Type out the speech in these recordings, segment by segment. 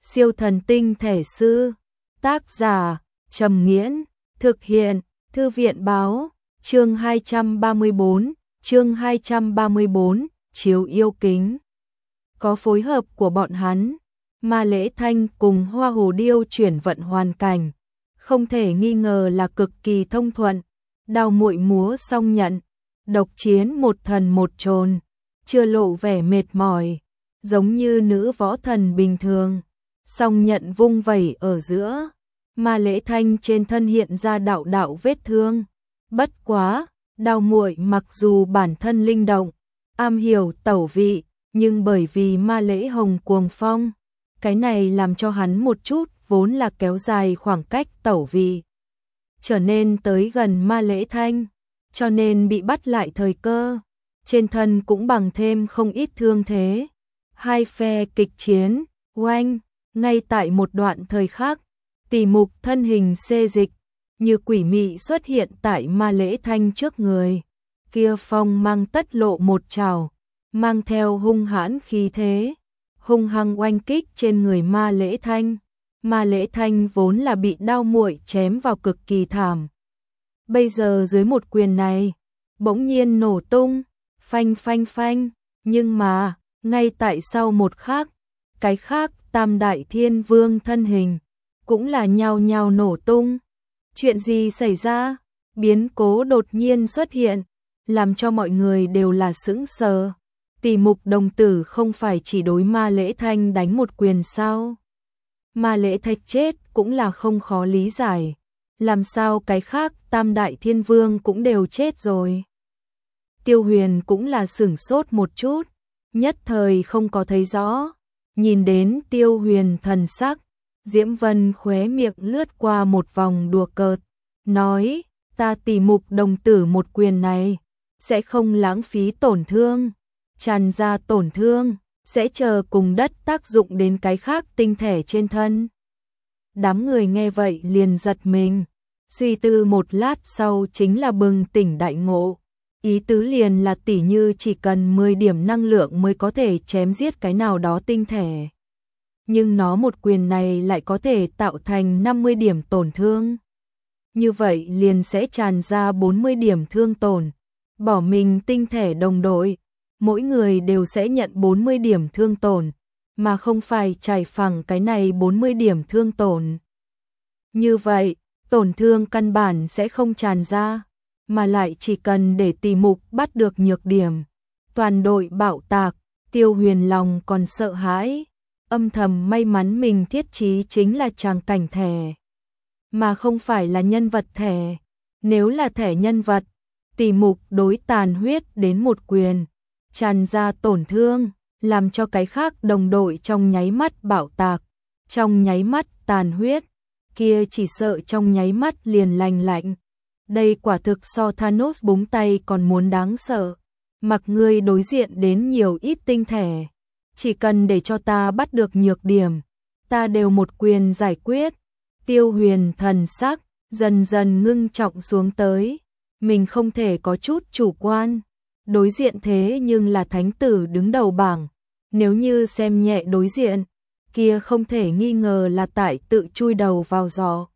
Siêu thần tinh thể sư. Tác giả Trầm Nghiễn. Thực hiện Thư viện Báo. Chương 234, Chiếu yêu kính. Có phối hợp của bọn hắn, Ma Lễ Thanh cùng Hoa Hồ Điêu chuyển vận hoàn cảnh, không thể nghi ngờ là cực kỳ thông thuận. Đao muội múa song nhận, độc chiến một thần một trồn, chưa lộ vẻ mệt mỏi, giống như nữ võ thần bình thường. Song nhận vung vẩy ở giữa, Ma Lễ Thanh trên thân hiện ra đạo đạo vết thương. Bất quá, đao muội mặc dù bản thân linh động, am hiểu tẩu vị, nhưng bởi vì Ma Lễ Hồng cuồng phong, cái này làm cho hắn một chút vốn là kéo dài khoảng cách tẩu vị, trở nên tới gần Ma Lễ Thanh, cho nên bị bắt lại thời cơ, trên thân cũng bằng thêm không ít thương thế. Hai phe kịch chiến, oanh, ngay tại một đoạn thời khắc, Tỷ Mục thân hình xê dịch, như quỷ mị xuất hiện tại Ma Lễ Thanh trước người. Kia phong mang tất lộ một trảo, mang theo hung hãn khí thế, hung hăng oanh kích trên người Ma Lễ Thanh. Ma Lễ Thanh vốn là bị đao muội chém vào cực kỳ thảm. Bây giờ dưới một quyền này, bỗng nhiên nổ tung, phanh phanh phanh, nhưng mà, ngay tại sau một khắc, cái khác Tam Đại Thiên Vương thân hình, cũng là nhao nhao nổ tung. Chuyện gì xảy ra? Biến cố đột nhiên xuất hiện, làm cho mọi người đều là sững sờ. Tỷ Mục đồng tử không phải chỉ đối Ma Lễ Thanh đánh một quyền sao? Ma Lễ Thanh chết cũng là không khó lý giải. Làm sao cái khác Tam Đại Thiên Vương cũng đều chết rồi? Tiêu Huyền cũng là sửng sốt một chút, nhất thời không có thấy rõ. Nhìn đến Tiêu Huyền thần sắc, Diễm Vân khóe miệng lướt qua một vòng đùa cợt, nói, ta Tỷ Mục đồng tử một quyền này, sẽ không lãng phí tổn thương, tràn ra tổn thương, sẽ chờ cùng đất tác dụng đến cái khác tinh thể trên thân. Đám người nghe vậy liền giật mình, suy tư một lát sau chính là bừng tỉnh đại ngộ. Ý tứ liền là tỉ như chỉ cần 10 điểm năng lượng mới có thể chém giết cái nào đó tinh thể. Nhưng nó một quyền này lại có thể tạo thành 50 điểm tổn thương. Như vậy liền sẽ tràn ra 40 điểm thương tổn. Bỏ mình tinh thể đồng đội, mỗi người đều sẽ nhận 40 điểm thương tổn, mà không phải trải phẳng cái này 40 điểm thương tổn. Như vậy, tổn thương căn bản sẽ không tràn ra, mà lại chỉ cần để Tỷ Mục bắt được nhược điểm, toàn đội bạo tạc. Tiêu Huyền lòng còn sợ hãi, âm thầm may mắn mình thiết trí chính là tràng cảnh thẻ, mà không phải là nhân vật thẻ. Nếu là thẻ nhân vật, Tỷ Mục đối tàn huyết đến một quyền, tràn ra tổn thương, làm cho cái khác đồng đội trong nháy mắt bạo tạc, trong nháy mắt tàn huyết, kia chỉ sợ trong nháy mắt liền lành lạnh. Đây quả thực so Thanos búng tay còn muốn đáng sợ. Mặc ngươi đối diện đến nhiều ít tinh thể, chỉ cần để cho ta bắt được nhược điểm, ta đều một quyền giải quyết. Tiêu Huyền thần sắc dần dần ngưng trọng xuống tới, mình không thể có chút chủ quan. Đối diện thế nhưng là thánh tử đứng đầu bảng, nếu như xem nhẹ đối diện, kia không thể nghi ngờ là tại tự chui đầu vào giò.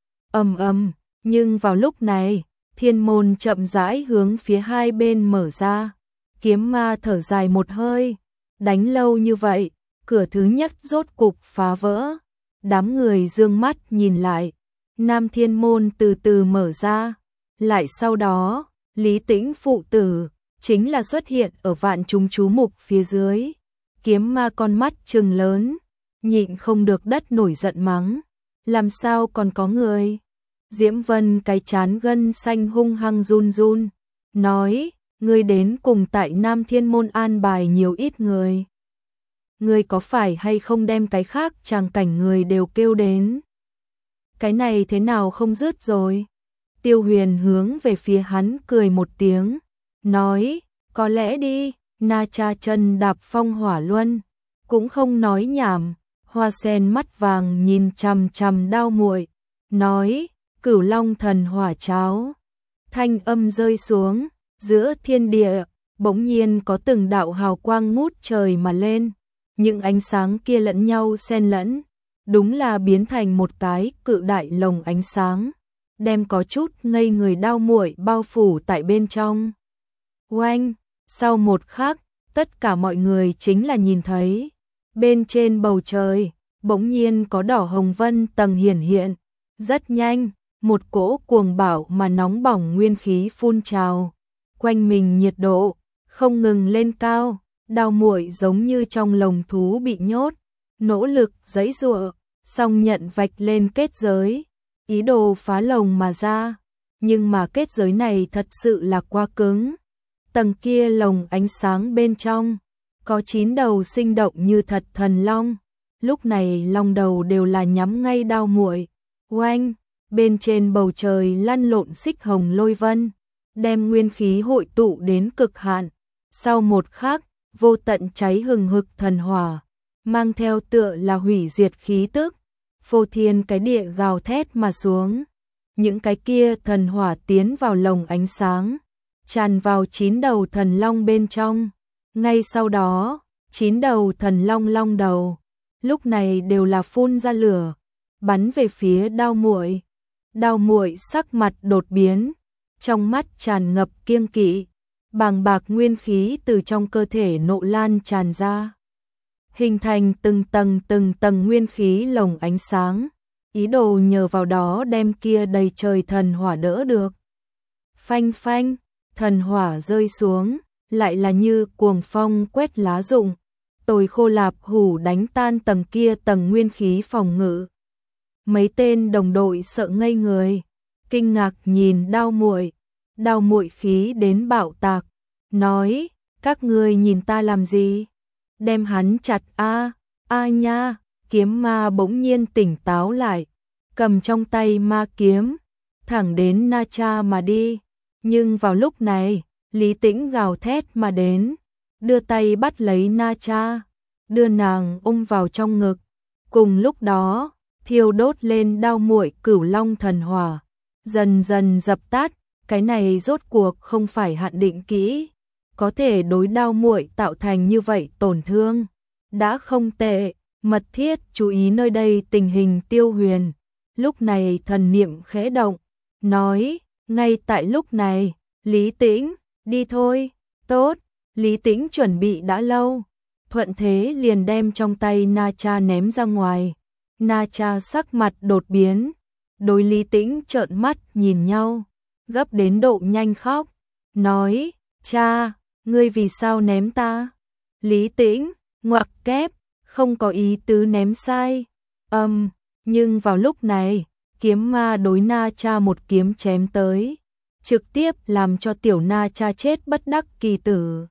Nhưng vào lúc này, thiên môn chậm rãi hướng phía hai bên mở ra. Kiếm ma thở dài một hơi, đánh lâu như vậy, cửa thứ nhất rốt cục phá vỡ. Đám người dương mắt nhìn lại, Nam Thiên môn từ từ mở ra, lại sau đó, Lý Tĩnh phụ tử chính là xuất hiện ở vạn chúng chú mục phía dưới. Kiếm ma con mắt trừng lớn, nhịn không được đất nổi giận mắng, làm sao còn có người? Diễm Vân cái chán gân xanh hung hăng run run, nói, ngươi đến cùng tại Nam Thiên môn an bài nhiều ít người. Ngươi có phải hay không đem cái khác tràng cảnh người đều kêu đến? Cái này thế nào không dứt rồi? Tiêu Huyền hướng về phía hắn cười một tiếng, nói, có lẽ đi. Na Cha chân đạp phong hỏa luân, cũng không nói nhảm. Hoa Sen mắt vàng nhìn chằm chằm đao muội, nói, Cửu Long thần hỏa cháo. Thanh âm rơi xuống, giữa thiên địa bỗng nhiên có từng đạo hào quang ngút trời mà lên, những ánh sáng kia lẫn nhau xen lẫn, đúng là biến thành một cái cự đại lồng ánh sáng, đem có chút ngây người Đao Muội bao phủ tại bên trong. Oanh, sau một khắc, tất cả mọi người chính là nhìn thấy, bên trên bầu trời, bỗng nhiên có đỏ hồng vân tầng hiển hiện, rất nhanh, một cỗ cuồng bạo mà nóng bỏng nguyên khí phun trào, quanh mình nhiệt độ không ngừng lên cao, Đao Muội giống như trong lồng thú bị nhốt, nỗ lực giãy giụa, song nhận vạch lên kết giới, ý đồ phá lồng mà ra, nhưng mà kết giới này thật sự là quá cứng. Tầng kia lồng ánh sáng bên trong, có 9 đầu sinh động như thật thần long, lúc này long đầu đều là nhắm ngay Đao Muội. Oanh, bên trên bầu trời lăn lộn xích hồng lôi vân, đem nguyên khí hội tụ đến cực hạn. Sau một khắc, vô tận cháy hừng hực thần hỏa, mang theo tựa là hủy diệt khí tức, phô thiên cái địa gào thét mà xuống. Những cái kia thần hỏa tiến vào lồng ánh sáng, tràn vào 9 đầu thần long bên trong. Ngay sau đó, 9 đầu thần long long đầu, lúc này đều là phun ra lửa, bắn về phía Đao Muội. Đao Muội sắc mặt đột biến, trong mắt tràn ngập kiêng kỵ, bàng bạc nguyên khí từ trong cơ thể nộ lan tràn ra, hình thành từng tầng nguyên khí lồng ánh sáng, ý đồ nhờ vào đó đem kia đầy trời thần hỏa đỡ được. Phanh phanh, thần hỏa rơi xuống, lại là như cuồng phong quét lá rụng, tồi khô lạp hủ đánh tan tầng kia tầng nguyên khí phòng ngự. Mấy tên đồng đội sợ ngây người, kinh ngạc nhìn Đao Muội. Đao Muội khí đến bạo tạc, nói, các ngươi nhìn ta làm gì? Đem hắn chặt a nha, kiếm ma bỗng nhiên tỉnh táo lại, cầm trong tay ma kiếm, thẳng đến Na Cha mà đi. Nhưng vào lúc này, Lý Tĩnh gào thét mà đến, đưa tay bắt lấy Na Cha, đưa nàng ôm vào trong ngực. Cùng lúc đó, thiêu đốt lên Đao Muội cửu long thần hỏa, dần dần dập tắt. Cái này rốt cuộc không phải hạn định kỹ, có thể đối Đao Muội tạo thành như vậy tổn thương, đã không tệ. Mật thiết chú ý nơi đây tình hình Tiêu Huyền, lúc này thần niệm khẽ động, nói, ngay tại lúc này, Lý Tĩnh, đi thôi. Tốt, Lý Tĩnh chuẩn bị đã lâu, thuận thế liền đem trong tay Na Cha ném ra ngoài. Na Cha sắc mặt đột biến, đối Lý Tĩnh trợn mắt nhìn nhau, gấp đến độ nhanh khóc, nói, cha, ngươi vì sao ném ta? Lý Tĩnh, ngoặc kép, không có ý tứ ném sai. Nhưng vào lúc này, kiếm ma đối Na Cha một kiếm chém tới, trực tiếp làm cho tiểu Na Cha chết bất đắc kỳ tử.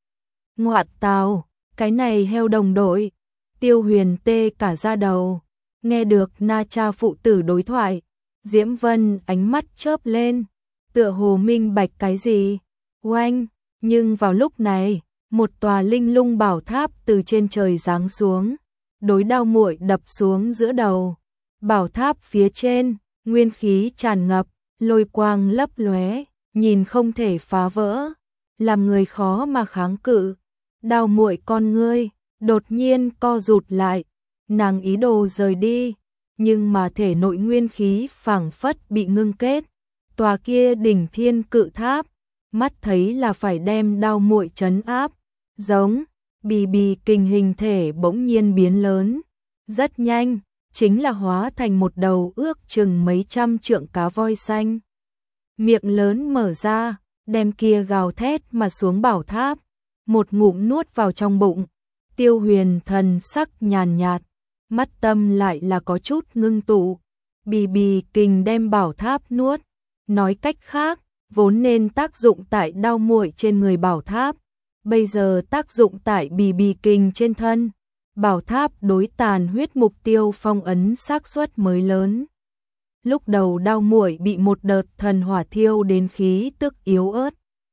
Ngoạt tào, cái này heo đồng đội. Tiêu Huyền tê cả da đầu, nghe được Na Cha phụ tử đối thoại, Diễm Vân ánh mắt chớp lên, tựa hồ minh bạch cái gì. Oanh, nhưng vào lúc này, một tòa linh lung bảo tháp từ trên trời giáng xuống, đối Đao Muội đập xuống giữa đầu. Bảo tháp phía trên, nguyên khí tràn ngập, lôi quang lấp lóe, nhìn không thể phá vỡ, làm người khó mà kháng cự. Đao Muội con ngươi đột nhiên co rụt lại, nàng ý đồ rời đi, nhưng mà thể nội nguyên khí phảng phất bị ngưng kết. Tòa kia đỉnh thiên cự tháp, mắt thấy là phải đem Đao Muội trấn áp, giống bì bì kình hình thể bỗng nhiên biến lớn, rất nhanh, chính là hóa thành một đầu ước chừng mấy trăm trượng cá voi xanh. Miệng lớn mở ra, đem kia gào thét mà xuống bảo tháp, một ngụm nuốt vào trong bụng. Tiêu Huyền thần sắc nhàn nhạt, mắt tâm lại là có chút ngưng tụ, bì bì kình đem bảo tháp nuốt. Nói cách khác, vốn nên tác dụng tại Đao Muội trên người bảo tháp, bây giờ tác dụng tại bì bì kình trên thân. Bảo tháp đối tàn huyết mục tiêu phong ấn xác suất mới lớn. Lúc đầu Đao Muội bị một đợt thần hỏa thiêu đến khí tức yếu ớt.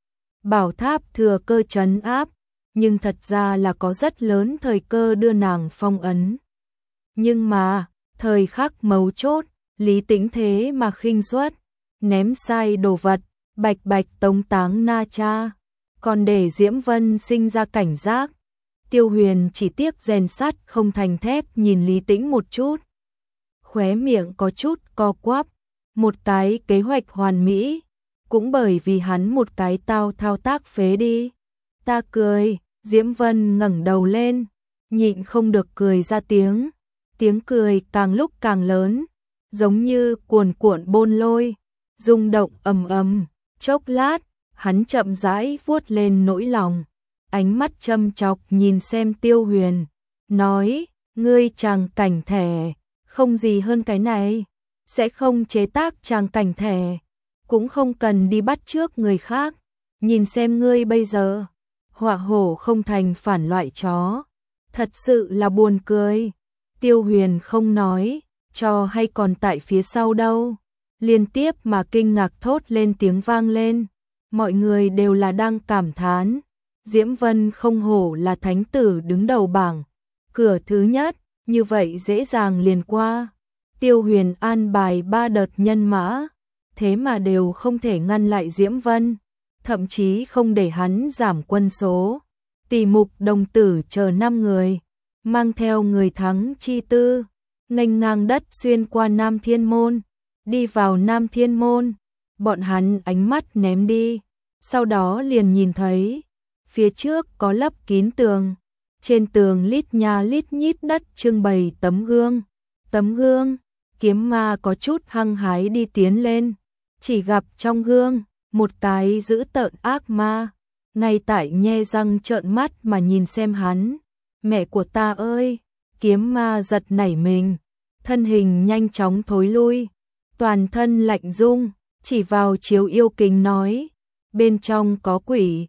Bảo tháp thừa cơ trấn áp, nhưng thật ra là có rất lớn thời cơ đưa nàng phong ấn. Nhưng mà, thời khắc mấu chốt, Lý Tĩnh thế mà khinh suất, ném sai đồ vật, bạch bạch tống táng Na Cha, còn để Diễm Vân sinh ra cảnh giác. Tiêu Huyền chỉ tiếc rèn sắt không thành thép nhìn Lý Tĩnh một chút, khóe miệng có chút co quắp, một cái kế hoạch hoàn mỹ, cũng bởi vì hắn một cái tao thao tác phế đi. Ta cười, Diễm Vân ngẩng đầu lên, nhịn không được cười ra tiếng. Tiếng cười càng lúc càng lớn, giống như cuồn cuộn bôn lôi, rung động ầm ầm. Chốc lát, hắn chậm rãi vuốt lên nỗi lòng, ánh mắt châm chọc nhìn xem Tiêu Huyền, nói, ngươi tràng cảnh thẻ, không gì hơn cái này, sẽ không chế tác tràng cảnh thẻ, cũng không cần đi bắt chước người khác, nhìn xem ngươi bây giờ, họa hổ không thành phản loại chó, thật sự là buồn cười. Tiêu Huyền không nói, cho hay còn tại phía sau đâu, liên tiếp mà kinh ngạc thốt lên tiếng vang lên, mọi người đều là đang cảm thán, Diễm Vân không hổ là thánh tử đứng đầu bảng, cửa thứ nhất, như vậy dễ dàng liền qua. Tiêu Huyền an bài 3 đợt nhân mã, thế mà đều không thể ngăn lại Diễm Vân, thậm chí không để hắn giảm quân số. Tỷ Mục đồng tử chờ 5 người, mang theo người thắng chi tư, nghênh ngang đất xuyên qua Nam Thiên Môn, đi vào Nam Thiên Môn, bọn hắn ánh mắt ném đi, sau đó liền nhìn thấy, phía trước có lấp kín tường, trên tường lít nha lít nhít đất trưng bày tấm gương, Kiếm Ma có chút hăng hái đi tiến lên, chỉ gặp trong gương, một cái dữ tợn ác ma, ngay tại nhe răng trợn mắt mà nhìn xem hắn. Mẹ của ta ơi! Kiếm Ma giật nảy mình, thân hình nhanh chóng thối lui, toàn thân lạnh rung, chỉ vào chiếu yêu kính nói, bên trong có quỷ,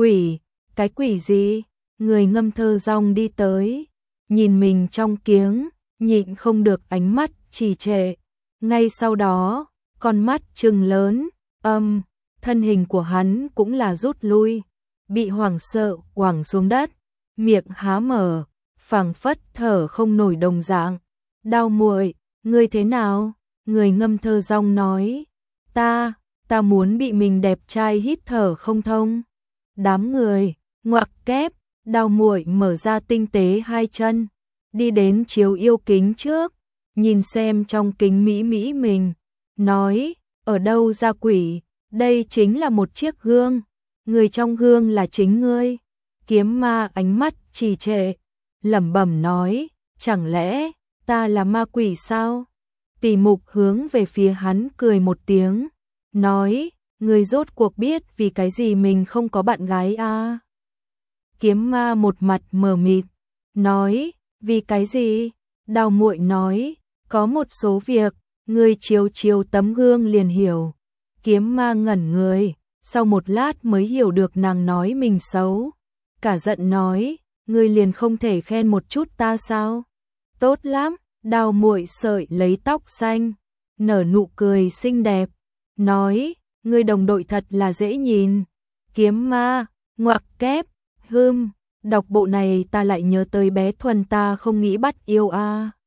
cái quỷ gì? Người ngâm thơ rong đi tới, nhìn mình trong kiếng, nhịn không được ánh mắt trì trệ. Ngay sau đó, con mắt trừng lớn, thân hình của hắn cũng là rút lui, bị hoảng sợ quẳng xuống đất, miệng há mở, phảng phất thở không nổi đồng dạng. Đao muội, ngươi thế nào? Người ngâm thơ rong nói, ta muốn bị mình đẹp trai hít thở không thông. Đám người, ngoặc kép, Đao muội mở ra tinh tế hai chân, đi đến chiếu yêu kính trước, nhìn xem trong kính mỹ mình, nói, ở đâu ra quỷ, đây chính là một chiếc gương, người trong gương là chính ngươi. Kiếm Ma ánh mắt trì trệ, lẩm bẩm nói, chẳng lẽ ta là ma quỷ sao? Tỷ Mục hướng về phía hắn cười một tiếng, nói, ngươi rốt cuộc biết vì cái gì mình không có bạn gái à? Kiếm Ma một mặt mờ mịt, nói, vì cái gì? Đao muội nói, có một số việc, ngươi chiếu tấm gương liền hiểu. Kiếm Ma ngẩn người, sau một lát mới hiểu được nàng nói mình xấu. Cả giận nói, ngươi liền không thể khen một chút ta sao? Tốt lắm, Đao muội sợi lấy tóc xanh, nở nụ cười xinh đẹp, nói, ngươi đồng đội thật là dễ nhìn. Kiếm Ma, ngoặc kép, đọc bộ này ta lại nhớ tới bé Thuần ta không nghĩ bắt yêu a.